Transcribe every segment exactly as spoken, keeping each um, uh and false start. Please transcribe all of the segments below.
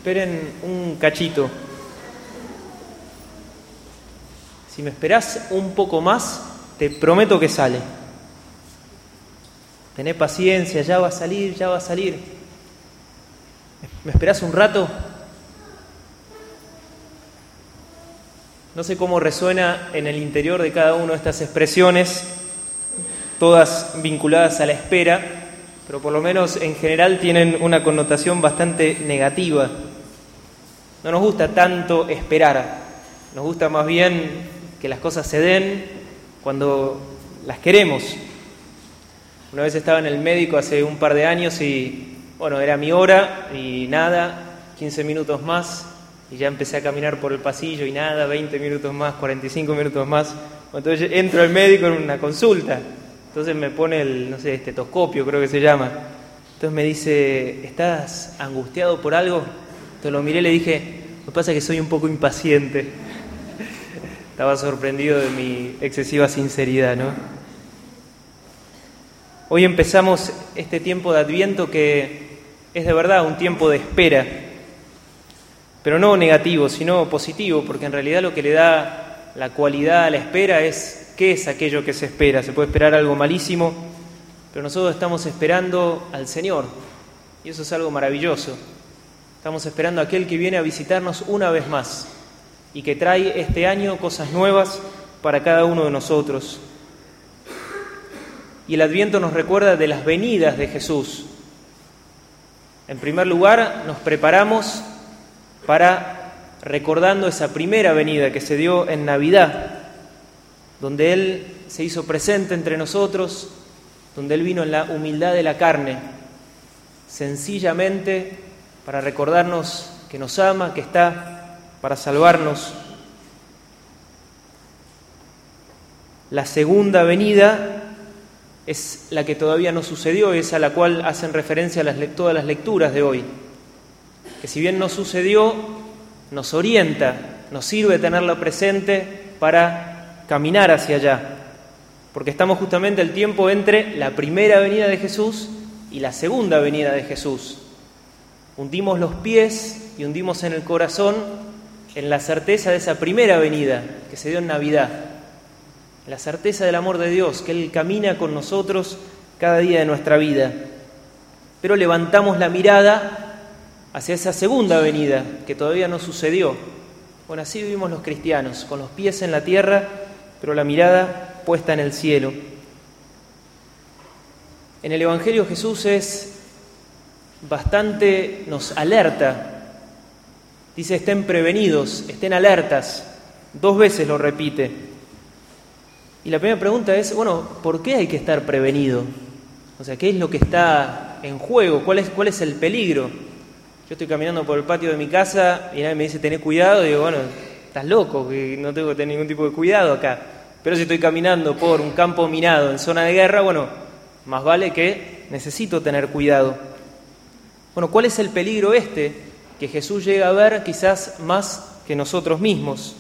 esperen un cachito. Si me esperás un poco más, te prometo que sale. Tené paciencia, ya va a salir, ya va a salir. ¿Me esperás un rato? No sé cómo resuena en el interior de cada una de estas expresiones, todas vinculadas a la espera, pero por lo menos en general tienen una connotación bastante negativa. No nos gusta tanto esperar, nos gusta más bien que las cosas se den cuando las queremos. Una vez estaba en el médico hace un par de años y, bueno, era mi hora y nada, quince minutos más y ya empecé a caminar por el pasillo y nada, veinte minutos más, cuarenta y cinco minutos más. Entonces entro al médico en una consulta, entonces me pone el, no sé, estetoscopio creo que se llama. Entonces me dice, ¿estás angustiado por algo? Entonces lo miré y le dije, lo que pasa es que soy un poco impaciente. Estaba sorprendido de mi excesiva sinceridad, ¿no? Hoy empezamos este tiempo de Adviento que es de verdad un tiempo de espera, pero no negativo, sino positivo, porque en realidad lo que le da la cualidad a la espera es qué es aquello que se espera. Se puede esperar algo malísimo, pero nosotros estamos esperando al Señor, y eso es algo maravilloso. Estamos esperando a aquel que viene a visitarnos una vez más y que trae este año cosas nuevas para cada uno de nosotros. Y el Adviento nos recuerda de las venidas de Jesús. En primer lugar, nos preparamos para recordando esa primera venida que se dio en Navidad, donde Él se hizo presente entre nosotros, donde Él vino en la humildad de la carne, sencillamente para recordarnos que nos ama, que está para salvarnos. La segunda venida es la que todavía no sucedió, es a la cual hacen referencia las, todas las lecturas de hoy. Que si bien no sucedió, nos orienta, nos sirve tenerlo presente para caminar hacia allá. Porque estamos justamente el tiempo entre la primera venida de Jesús y la segunda venida de Jesús. Hundimos los pies y hundimos en el corazón en la certeza de esa primera venida que se dio en Navidad. La certeza del amor de Dios, que Él camina con nosotros cada día de nuestra vida. Pero levantamos la mirada hacia esa segunda venida, que todavía no sucedió. Bueno, así vivimos los cristianos, con los pies en la tierra, pero la mirada puesta en el cielo. En el Evangelio Jesús es bastante, nos alerta. Dice, estén prevenidos, estén alertas. Dos veces lo repite. Y la primera pregunta es, bueno, ¿por qué hay que estar prevenido? O sea, ¿qué es lo que está en juego? ¿Cuál es, cuál es el peligro? Yo estoy caminando por el patio de mi casa y nadie me dice, tené cuidado. Y digo, bueno, estás loco, que no tengo que tener ningún tipo de cuidado acá. Pero si estoy caminando por un campo minado en zona de guerra, bueno, más vale que necesito tener cuidado. Bueno, ¿cuál es el peligro este que Jesús llega a ver quizás más que nosotros mismos?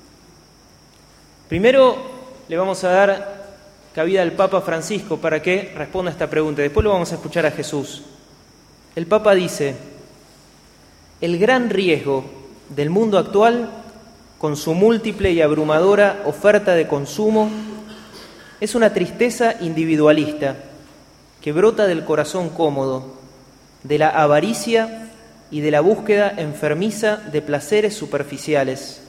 Primero, le vamos a dar cabida al Papa Francisco para que responda a esta pregunta. Después lo vamos a escuchar a Jesús. El Papa dice, el gran riesgo del mundo actual, con su múltiple y abrumadora oferta de consumo, es una tristeza individualista que brota del corazón cómodo, de la avaricia y de la búsqueda enfermiza de placeres superficiales.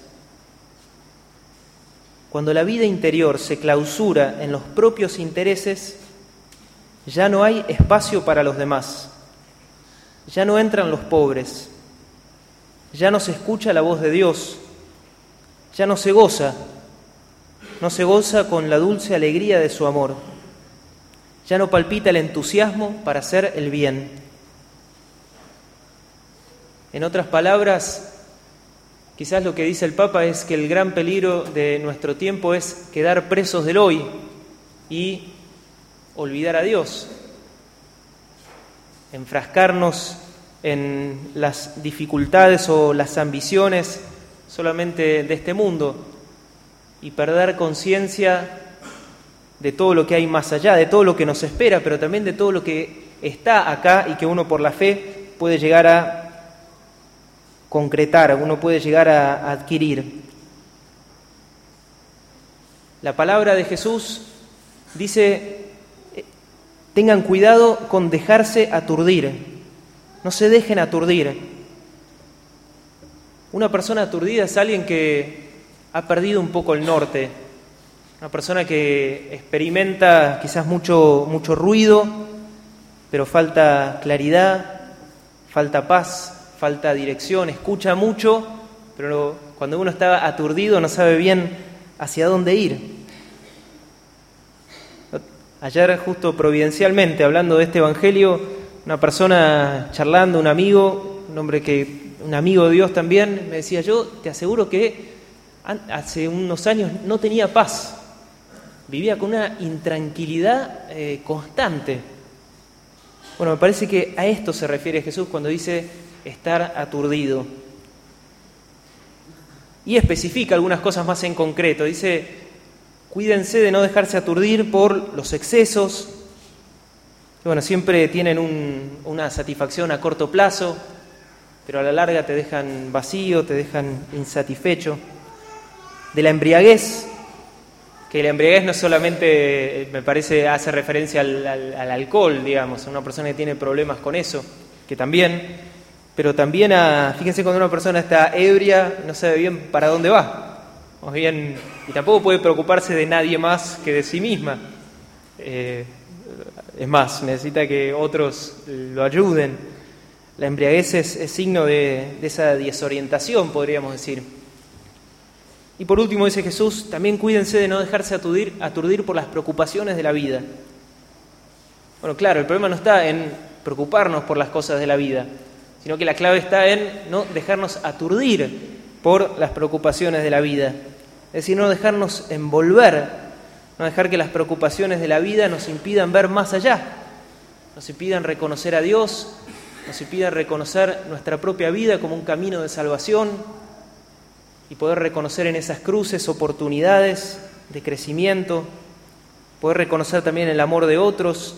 Cuando la vida interior se clausura en los propios intereses, ya no hay espacio para los demás, ya no entran los pobres, ya no se escucha la voz de Dios, ya no se goza, no se goza con la dulce alegría de su amor, ya no palpita el entusiasmo para hacer el bien. En otras palabras, quizás lo que dice el Papa es que el gran peligro de nuestro tiempo es quedar presos del hoy y olvidar a Dios, enfrascarnos en las dificultades o las ambiciones solamente de este mundo y perder conciencia de todo lo que hay más allá, de todo lo que nos espera, pero también de todo lo que está acá y que uno por la fe puede llegar a concretar, uno puede llegar a, a adquirir. La palabra de Jesús dice, tengan cuidado con dejarse aturdir, no se dejen aturdir. Una persona aturdida es alguien que ha perdido un poco el norte, una persona que experimenta quizás mucho, mucho ruido, pero falta claridad, falta paz, falta dirección, escucha mucho, pero cuando uno está aturdido no sabe bien hacia dónde ir. Ayer, justo providencialmente, hablando de este evangelio, una persona charlando, un amigo, un hombre que, un amigo de Dios también, me decía, yo te aseguro que hace unos años no tenía paz, vivía con una intranquilidad eh, constante. Bueno, me parece que a esto se refiere Jesús cuando dice estar aturdido. Y especifica algunas cosas más en concreto. Dice, cuídense de no dejarse aturdir por los excesos, que bueno, siempre tienen un, una satisfacción a corto plazo, pero a la larga te dejan vacío, te dejan insatisfecho. De la embriaguez, que la embriaguez no solamente, me parece, hace referencia al, al, al alcohol, digamos, a una persona que tiene problemas con eso, que también, pero también a, fíjense, cuando una persona está ebria, no sabe bien para dónde va, o bien, y tampoco puede preocuparse de nadie más que de sí misma. Eh, es más, necesita que otros lo ayuden. La embriaguez es, es signo de, de esa desorientación, podríamos decir. Y por último, dice Jesús, también cuídense de no dejarse aturdir, aturdir por las preocupaciones de la vida. Bueno, claro, el problema no está en preocuparnos por las cosas de la vida, sino que la clave está en no dejarnos aturdir por las preocupaciones de la vida. Es decir, no dejarnos envolver, no dejar que las preocupaciones de la vida nos impidan ver más allá, nos impidan reconocer a Dios, nos impidan reconocer nuestra propia vida como un camino de salvación, y poder reconocer en esas cruces oportunidades de crecimiento, poder reconocer también el amor de otros.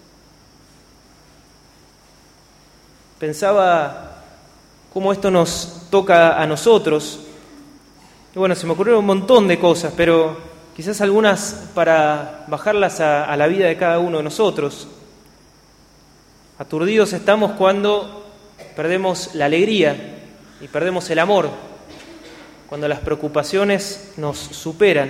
Pensaba cómo esto nos toca a nosotros, y bueno, se me ocurrieron un montón de cosas, pero quizás algunas para bajarlas a, a la vida de cada uno de nosotros. Aturdidos estamos cuando perdemos la alegría y perdemos el amor, cuando las preocupaciones nos superan.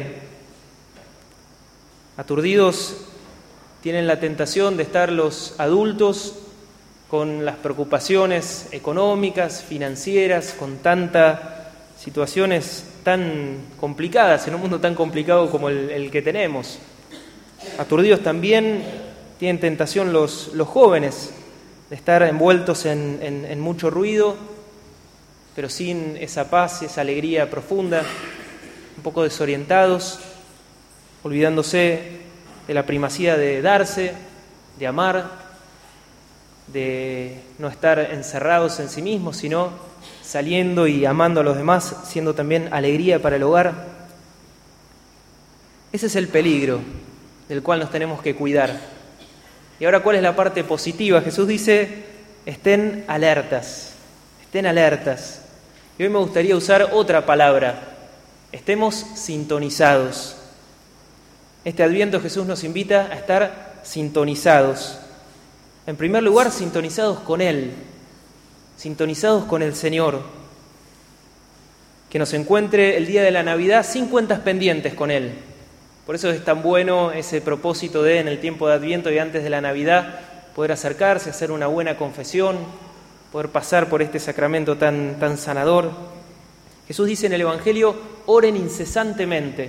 Aturdidos tienen la tentación de estar los adultos con las preocupaciones económicas, financieras, con tantas situaciones tan complicadas, en un mundo tan complicado como el, el que tenemos. Aturdidos también tienen tentación los, los jóvenes de estar envueltos en, en, en mucho ruido, pero sin esa paz, esa alegría profunda, un poco desorientados, olvidándose de la primacía de darse, de amar, de no estar encerrados en sí mismos, sino saliendo y amando a los demás, siendo también alegría para el hogar. Ese es el peligro del cual nos tenemos que cuidar. Y ahora, ¿cuál es la parte positiva? Jesús dice, estén alertas, estén alertas. Y hoy me gustaría usar otra palabra, estemos sintonizados. Este Adviento Jesús nos invita a estar sintonizados. En primer lugar, sintonizados con Él, sintonizados con el Señor. Que nos encuentre el día de la Navidad sin cuentas pendientes con Él. Por eso es tan bueno ese propósito de, en el tiempo de Adviento y antes de la Navidad, poder acercarse, hacer una buena confesión, poder pasar por este sacramento tan, tan sanador. Jesús dice en el Evangelio, oren incesantemente.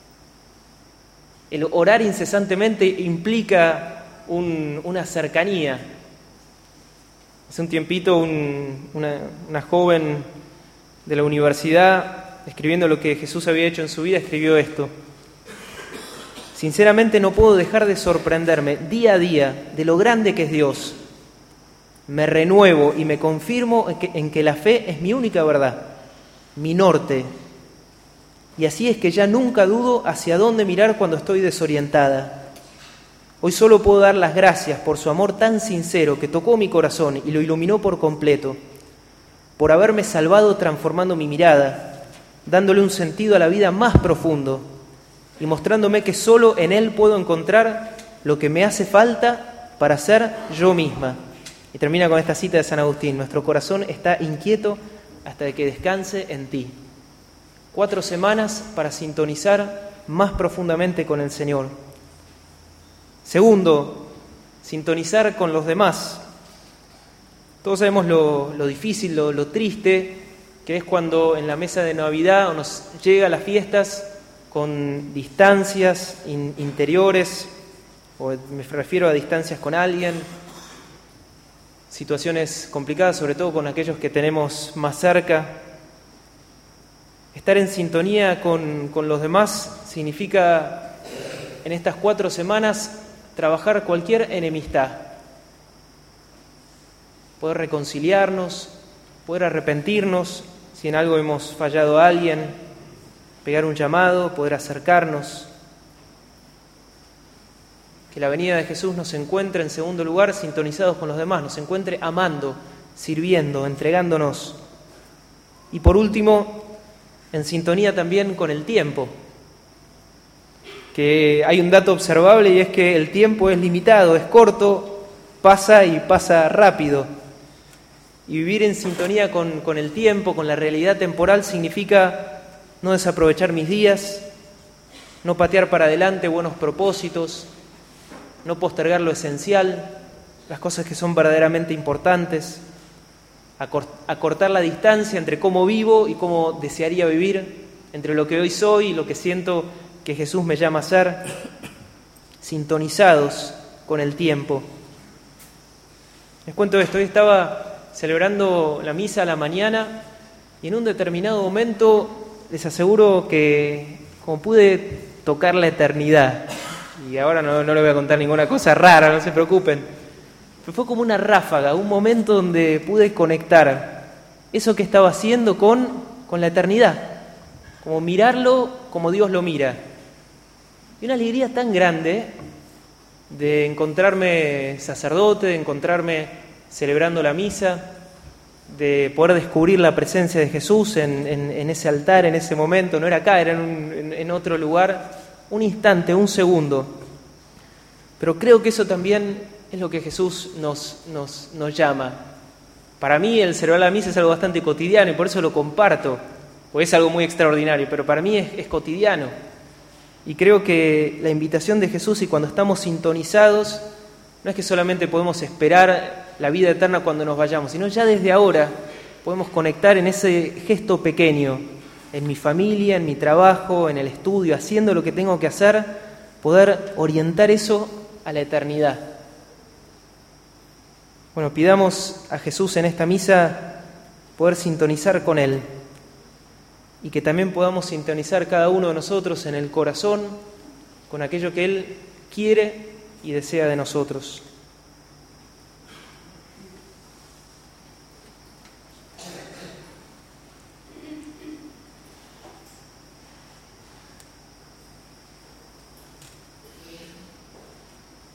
El orar incesantemente implica un, una cercanía. Hace un tiempito un, una, una joven de la universidad, escribiendo lo que Jesús había hecho en su vida, escribió esto: sinceramente no puedo dejar de sorprenderme día a día de lo grande que es Dios. Me renuevo y me confirmo en que, en que la fe es mi única verdad, mi norte. Y así es que ya nunca dudo hacia dónde mirar cuando estoy desorientada. Hoy solo puedo dar las gracias por su amor tan sincero que tocó mi corazón y lo iluminó por completo. por haberme salvado transformando mi mirada, dándole un sentido a la vida más profundo y mostrándome que solo en Él puedo encontrar lo que me hace falta para ser yo misma. Y termina con esta cita de San Agustín: nuestro corazón está inquieto hasta que descanse en ti. Cuatro semanas para sintonizar más profundamente con el Señor. Segundo, sintonizar con los demás. Todos sabemos lo, lo difícil, lo, lo triste que es cuando en la mesa de Navidad o nos llega a las fiestas con distancias in, interiores, o me refiero a distancias con alguien, situaciones complicadas, sobre todo con aquellos que tenemos más cerca. Estar en sintonía con, con los demás significa, en estas cuatro semanas, trabajar cualquier enemistad. Poder reconciliarnos, poder arrepentirnos si en algo hemos fallado a alguien, pegar un llamado, poder acercarnos. Que la venida de Jesús nos encuentre, en segundo lugar, sintonizados con los demás, nos encuentre amando, sirviendo, entregándonos. Y por último, en sintonía también con el tiempo. Que hay un dato observable y es que el tiempo es limitado, es corto, pasa y pasa rápido. Y vivir en sintonía con, con el tiempo, con la realidad temporal, significa no desaprovechar mis días, no patear para adelante buenos propósitos, no postergar lo esencial, las cosas que son verdaderamente importantes, acortar la distancia entre cómo vivo y cómo desearía vivir, entre lo que hoy soy y lo que siento que Jesús me llama a ser, sintonizados con el tiempo. Les cuento esto: hoy estaba celebrando la misa a la mañana y en un determinado momento les aseguro que como pude tocar la eternidad, y ahora no, no les voy a contar ninguna cosa rara, no se preocupen, pero fue como una ráfaga, un momento donde pude conectar eso que estaba haciendo con, con la eternidad, como mirarlo como Dios lo mira. Y una alegría tan grande de encontrarme sacerdote, de encontrarme celebrando la misa, de poder descubrir la presencia de Jesús en, en, en ese altar, en ese momento. No era acá, era en, un, en, en otro lugar, un instante, un segundo. Pero creo que eso también es lo que Jesús nos, nos, nos llama. Para mí el celebrar la misa es algo bastante cotidiano y por eso lo comparto, porque es algo muy extraordinario, pero para mí es, es cotidiano. Y creo que la invitación de Jesús, y cuando estamos sintonizados, no es que solamente podemos esperar la vida eterna cuando nos vayamos, sino ya desde ahora podemos conectar en ese gesto pequeño, en mi familia, en mi trabajo, en el estudio, haciendo lo que tengo que hacer, poder orientar eso a la eternidad. Bueno, pidamos a Jesús en esta misa poder sintonizar con Él y que también podamos sintonizar cada uno de nosotros en el corazón con aquello que Él quiere y desea de nosotros.